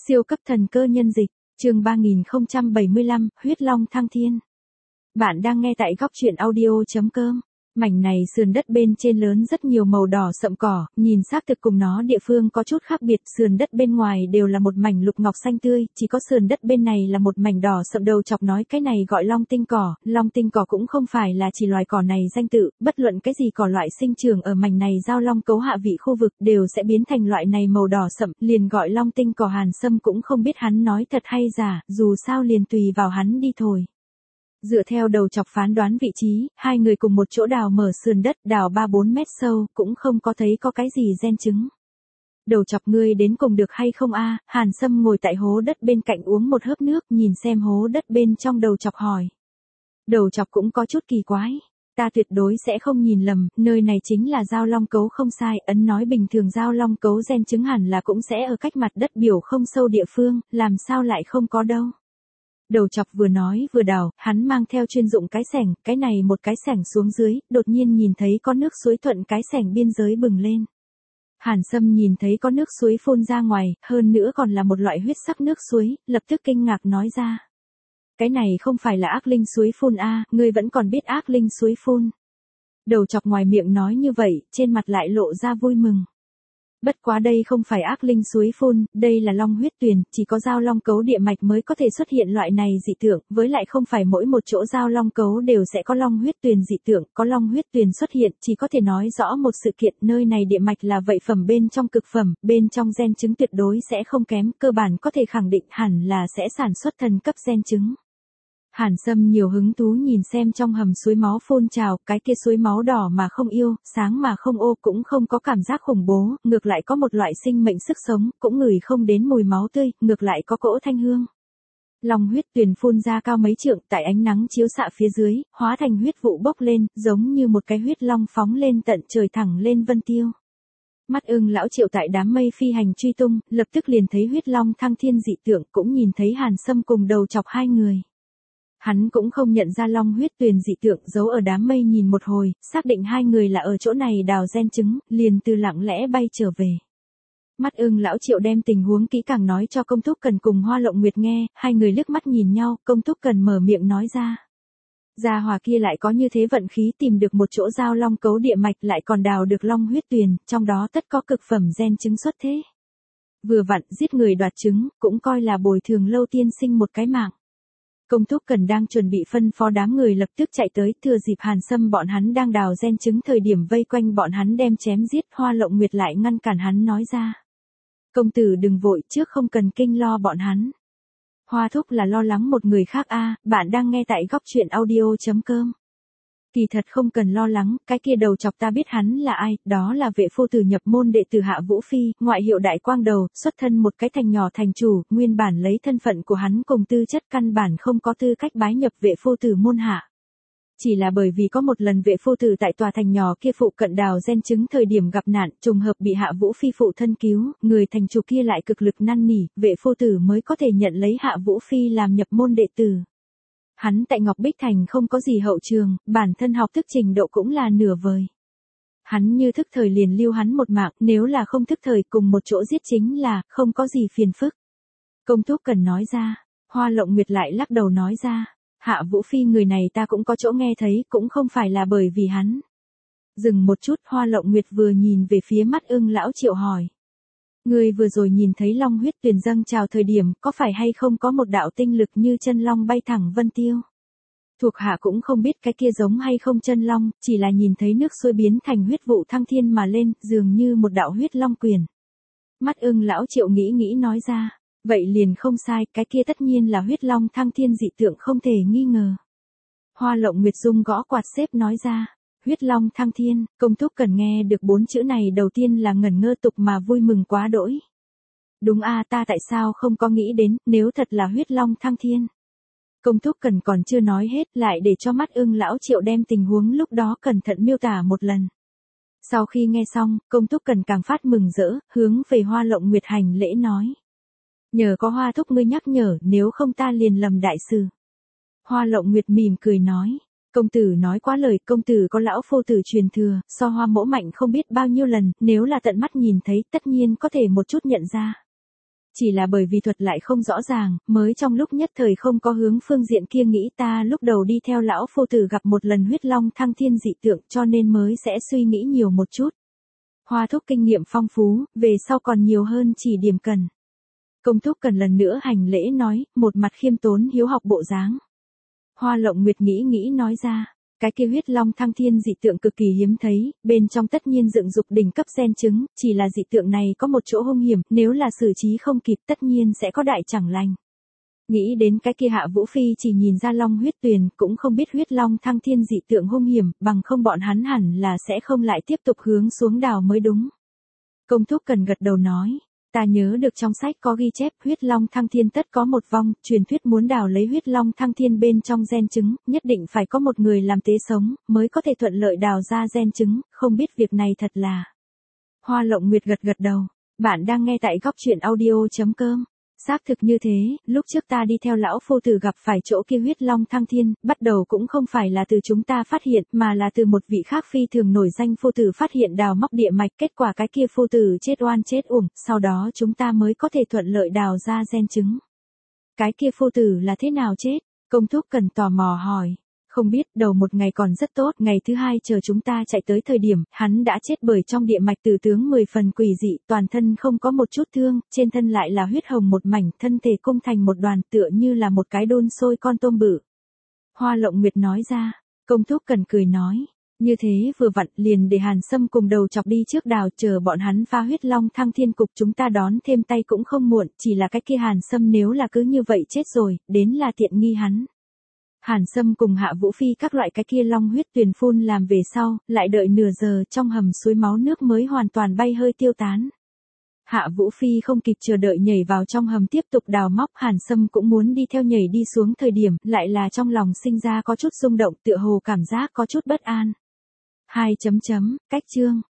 Siêu cấp thần cơ nhân dịch, chương 3075, huyết long thăng thiên. Bạn đang nghe tại góc truyện audio.com. Mảnh này sườn đất bên trên lớn rất nhiều màu đỏ sậm cỏ, nhìn xác thực cùng nó địa phương có chút khác biệt, sườn đất bên ngoài đều là một mảnh lục ngọc xanh tươi, chỉ có sườn đất bên này là một mảnh đỏ sậm. Đầu chọc nói cái này gọi long tinh cỏ cũng không phải là chỉ loài cỏ này danh tự, bất luận cái gì cỏ loại sinh trưởng ở mảnh này giao long cấu hạ vị khu vực đều sẽ biến thành loại này màu đỏ sậm, liền gọi long tinh cỏ. Hàn Sâm cũng không biết hắn nói thật hay giả, dù sao liền tùy vào hắn đi thôi. Dựa theo đầu chọc phán đoán vị trí, hai người cùng một chỗ đào mở sườn đất, đào 3-4 mét sâu, cũng không có thấy có cái gì gen trứng. Đầu chọc ngươi đến cùng được hay không a? Hàn Sâm ngồi tại hố đất bên cạnh uống một hớp nước, nhìn xem hố đất bên trong. Đầu chọc hỏi. Đầu chọc cũng có chút kỳ quái. Ta tuyệt đối sẽ không nhìn lầm, nơi này chính là giao long cấu không sai. Ấn nói bình thường giao long cấu gen trứng hẳn là cũng sẽ ở cách mặt đất biểu không sâu địa phương, làm sao lại không có đâu. Đầu chọc vừa nói vừa đào, hắn mang theo chuyên dụng cái xẻng, cái này một cái xẻng xuống dưới, đột nhiên nhìn thấy có nước suối thuận cái xẻng biên giới bừng lên. Hàn Sâm nhìn thấy có nước suối phun ra ngoài, hơn nữa còn là một loại huyết sắc nước suối, lập tức kinh ngạc nói ra. Cái này không phải là ác linh suối phun a, ngươi vẫn còn biết ác linh suối phun. Đầu chọc ngoài miệng nói như vậy, trên mặt lại lộ ra vui mừng. Bất quá đây không phải ác linh suối phun, đây là long huyết tuyền, chỉ có giao long cấu địa mạch mới có thể xuất hiện loại này dị tượng, với lại không phải mỗi một chỗ giao long cấu đều sẽ có long huyết tuyền dị tượng, có long huyết tuyền xuất hiện, chỉ có thể nói rõ một sự kiện, nơi này địa mạch là vậy phẩm bên trong cực phẩm, bên trong gen trứng tuyệt đối sẽ không kém, cơ bản có thể khẳng định hẳn là sẽ sản xuất thần cấp gen trứng. Hàn Sâm nhiều hứng thú nhìn xem trong hầm suối máu phun trào, cái kia suối máu đỏ mà không yêu, sáng mà không ô, cũng không có cảm giác khủng bố, ngược lại có một loại sinh mệnh sức sống, cũng ngửi không đến mùi máu tươi, ngược lại có cỗ thanh hương. Long huyết tuyền phun ra cao mấy trượng, tại ánh nắng chiếu xạ phía dưới, hóa thành huyết vụ bốc lên, giống như một cái huyết long phóng lên tận trời thẳng lên vân tiêu. Mắt ưng lão Triệu tại đám mây phi hành truy tung, lập tức liền thấy huyết long thăng thiên dị tượng, cũng nhìn thấy Hàn Sâm cùng đầu chọc hai người. Hắn cũng không nhận ra long huyết tuyền dị tượng, giấu ở đám mây nhìn một hồi, xác định hai người là ở chỗ này đào gen trứng, liền từ lặng lẽ bay trở về. Mắt ưng lão Triệu đem tình huống kỹ càng nói cho Công Thúc Cần cùng Hoa Lộng Nguyệt nghe, hai người liếc mắt nhìn nhau, Công Thúc Cần mở miệng nói ra. Gia hỏa kia lại có như thế vận khí tìm được một chỗ giao long cấu địa mạch, lại còn đào được long huyết tuyền, trong đó tất có cực phẩm gen trứng xuất thế. Vừa vặn giết người đoạt trứng, cũng coi là bồi thường Lâu tiên sinh một cái mạng. Công Thúc Cần đang chuẩn bị phân phó đám người lập tức chạy tới, thừa dịp Hàn Sâm bọn hắn đang đào gen trứng thời điểm vây quanh bọn hắn đem chém giết. Hoa Lộng Nguyệt lại ngăn cản hắn nói ra. Công tử đừng vội, trước không cần kinh lo bọn hắn. Hoa thúc là lo lắng một người khác a, bạn đang nghe tại góc truyện audio.com. Kỳ thật không cần lo lắng, cái kia đầu chọc ta biết hắn là ai, đó là vệ phu tử nhập môn đệ tử Hạ Vũ Phi, ngoại hiệu Đại Quang Đầu, xuất thân một cái thành nhỏ thành chủ, nguyên bản lấy thân phận của hắn cùng tư chất căn bản không có tư cách bái nhập vệ phu tử môn hạ. Chỉ là bởi vì có một lần vệ phu tử tại tòa thành nhỏ kia phụ cận đào gen trứng thời điểm gặp nạn, trùng hợp bị Hạ Vũ Phi phụ thân cứu, người thành chủ kia lại cực lực năn nỉ, vệ phu tử mới có thể nhận lấy Hạ Vũ Phi làm nhập môn đệ tử. Hắn tại Ngọc Bích Thành không có gì hậu trường, bản thân học thức trình độ cũng là nửa vời. Hắn như thức thời liền lưu hắn một mạng, nếu là không thức thời cùng một chỗ giết chính là, không có gì phiền phức. Công Thúc Cần nói ra, Hoa Lộng Nguyệt lại lắc đầu nói ra, Hạ Vũ Phi người này ta cũng có chỗ nghe thấy, cũng không phải là bởi vì hắn. Dừng một chút, Hoa Lộng Nguyệt vừa nhìn về phía mắt ưng lão Triệu hỏi. Người vừa rồi nhìn thấy long huyết tuyền dâng trào thời điểm, có phải hay không có một đạo tinh lực như chân long bay thẳng vân tiêu? Thuộc hạ cũng không biết cái kia giống hay không chân long, chỉ là nhìn thấy nước suối biến thành huyết vụ thăng thiên mà lên, dường như một đạo huyết long quyền. Mắt ưng lão Triệu nghĩ nói ra, vậy liền không sai, cái kia tất nhiên là huyết long thăng thiên dị tượng không thể nghi ngờ. Hoa Lộng Nguyệt Dung gõ quạt xếp nói ra. Huyết long thăng thiên, Công Thúc Cần nghe được 4 chữ này đầu tiên là ngẩn ngơ tục mà vui mừng quá đỗi. Đúng a, ta tại sao không có nghĩ đến, nếu thật là huyết long thăng thiên. Công Thúc Cần còn chưa nói hết, lại để cho mắt ưng lão Triệu đem tình huống lúc đó cẩn thận miêu tả một lần. Sau khi nghe xong, Công Thúc Cần càng phát mừng rỡ, hướng về Hoa Lộng Nguyệt hành lễ nói. Nhờ có Hoa thúc ngươi nhắc nhở, nếu không ta liền lầm đại sự. Hoa Lộng Nguyệt mỉm cười nói. Công tử nói quá lời, công tử có lão phu tử truyền thừa, so Hoa mẫu mạnh không biết bao nhiêu lần, nếu là tận mắt nhìn thấy tất nhiên có thể một chút nhận ra. Chỉ là bởi vì thuật lại không rõ ràng, mới trong lúc nhất thời không có hướng phương diện kia nghĩ ta lúc đầu đi theo lão phu tử gặp một lần huyết long thăng thiên dị tượng cho nên mới sẽ suy nghĩ nhiều một chút. Hoa thúc kinh nghiệm phong phú, về sau còn nhiều hơn chỉ điểm cần. Công thúc cần lần nữa hành lễ nói, một mặt khiêm tốn hiếu học bộ dáng. Hoa Lộng Nguyệt nghĩ nói ra, cái kia huyết long thăng thiên dị tượng cực kỳ hiếm thấy, bên trong tất nhiên dựng dục đỉnh cấp gen trứng, chỉ là dị tượng này có một chỗ hung hiểm, nếu là xử trí không kịp tất nhiên sẽ có đại chẳng lành. Nghĩ đến cái kia Hạ Vũ Phi chỉ nhìn ra long huyết tuyền, cũng không biết huyết long thăng thiên dị tượng hung hiểm, bằng không bọn hắn hẳn là sẽ không lại tiếp tục hướng xuống đào mới đúng. Công thúc cần gật đầu nói. Ta nhớ được trong sách có ghi chép huyết long thăng thiên tất có một vong, truyền thuyết muốn đào lấy huyết long thăng thiên bên trong gen trứng, nhất định phải có một người làm tế sống, mới có thể thuận lợi đào ra gen trứng, không biết việc này thật là. Hoa Lộng Nguyệt gật đầu, bạn đang nghe tại góc truyện audio.com. Xác thực như thế, lúc trước ta đi theo lão phu tử gặp phải chỗ kia huyết long thăng thiên, bắt đầu cũng không phải là từ chúng ta phát hiện, mà là từ một vị khác phi thường nổi danh phu tử phát hiện đào móc địa mạch, kết quả cái kia phu tử chết oan chết uổng, sau đó chúng ta mới có thể thuận lợi đào ra gen trứng. Cái kia phu tử là thế nào chết? Công thúc cần tò mò hỏi. Không biết, đầu một ngày còn rất tốt, ngày thứ hai chờ chúng ta chạy tới thời điểm, hắn đã chết bởi trong địa mạch tử tướng 10 phần quỷ dị, toàn thân không có một chút thương, trên thân lại là huyết hồng một mảnh, thân thể cung thành một đoàn tựa như là một cái đun sôi con tôm bự. Hoa Lộng Nguyệt nói ra, công thúc cần cười nói, như thế vừa vặn liền để Hàn Sâm cùng đầu chọc đi trước đào chờ bọn hắn pha huyết long thăng thiên cục chúng ta đón thêm tay cũng không muộn, chỉ là cái kia Hàn Sâm nếu là cứ như vậy chết rồi, đến là tiện nghi hắn. Hàn Sâm cùng Hạ Vũ Phi các loại cái kia long huyết tuyền phun làm về sau, lại đợi nửa giờ trong hầm suối máu nước mới hoàn toàn bay hơi tiêu tán. Hạ Vũ Phi không kịp chờ đợi nhảy vào trong hầm tiếp tục đào móc, Hàn Sâm cũng muốn đi theo nhảy đi xuống thời điểm, lại là trong lòng sinh ra có chút rung động tựa hồ cảm giác có chút bất an. Cách chương.